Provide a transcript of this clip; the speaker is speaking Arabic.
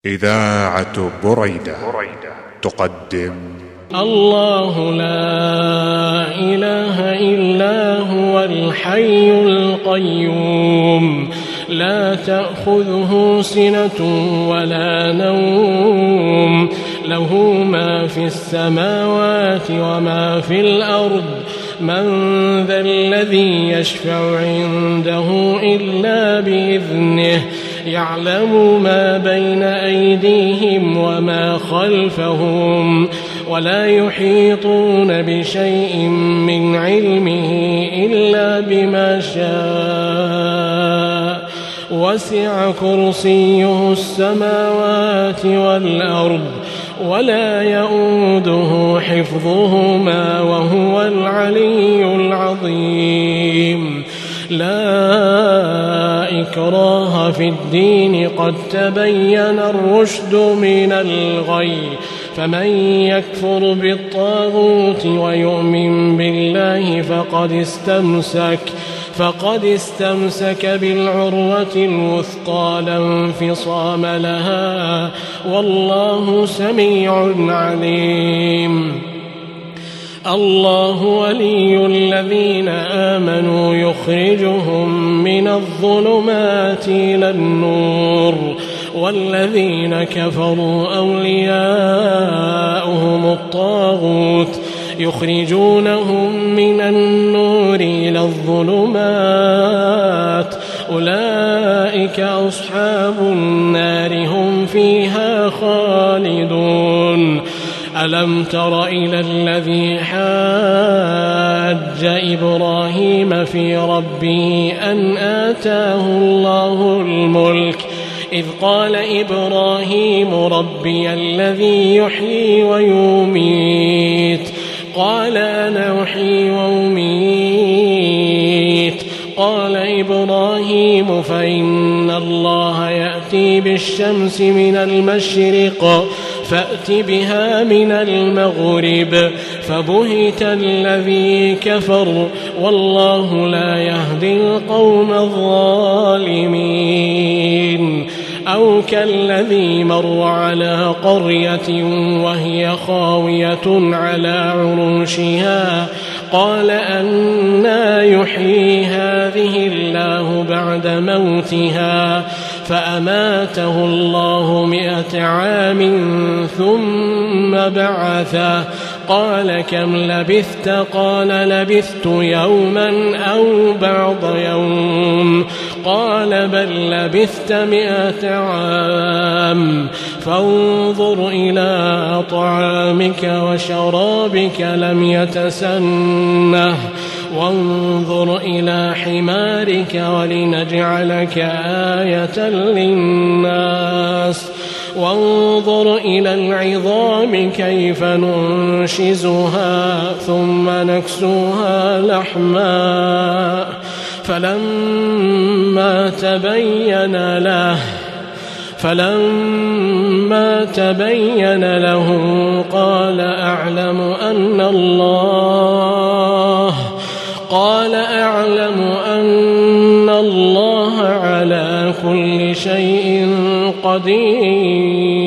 إذاعة بريدة تقدم الله لا إله إلا هو الحي القيوم لا تأخذه سنة ولا نوم له ما في السماوات وما في الأرض من ذا الذي يشفع عنده إلا بإذنه يعلم ما بين أيديهم وما خلفهم ولا يحيطون بشيء من علمه إلا بما شاء وسع كرسيه السماوات والأرض ولا يؤوده حفظهما وهو العلي العظيم لا إكراه في الدين قد تبين الرشد من الغي فمن يكفر بالطاغوت ويؤمن بالله فقد استمسك بالعروة الوثقى لا انفصام لها والله سميع عليم الله ولي الذين آمنوا يخرجهم من الظلمات إلى النور والذين كفروا أولياؤهم الطاغوت يخرجونهم من النور إلى الظلمات أولئك أصحاب النار هم فيها خالدون ألم تر إلى الذي حاج إبراهيم في ربه أن آتاه الله الملك إذ قال إبراهيم ربي الذي يحيي ويميت قال أنا أحيي وأميت قال إبراهيم فإن الله يأتي بالشمس من المشرق فأت بها من المغرب فبهت الذي كفر والله لا يهدي القوم الظالمين أو كالذي مر على قرية وهي خاوية على عروشها قال أنى يحيي هذه الله بعد موتها فأماته الله 100 عام ثم بعثه قال كم لبثت قال لبثت يوما أو بعض يوم قال بل لبثت 100 عام فانظر إلى طعامك وشرابك لم يتسنه وانظر إلى حمارك ولنجعلك آية للناس وانظر إلى العظام كيف ننشزها ثم نكسوها لحما فلما تبين له قال أعلم أن الله على كل شيء قدير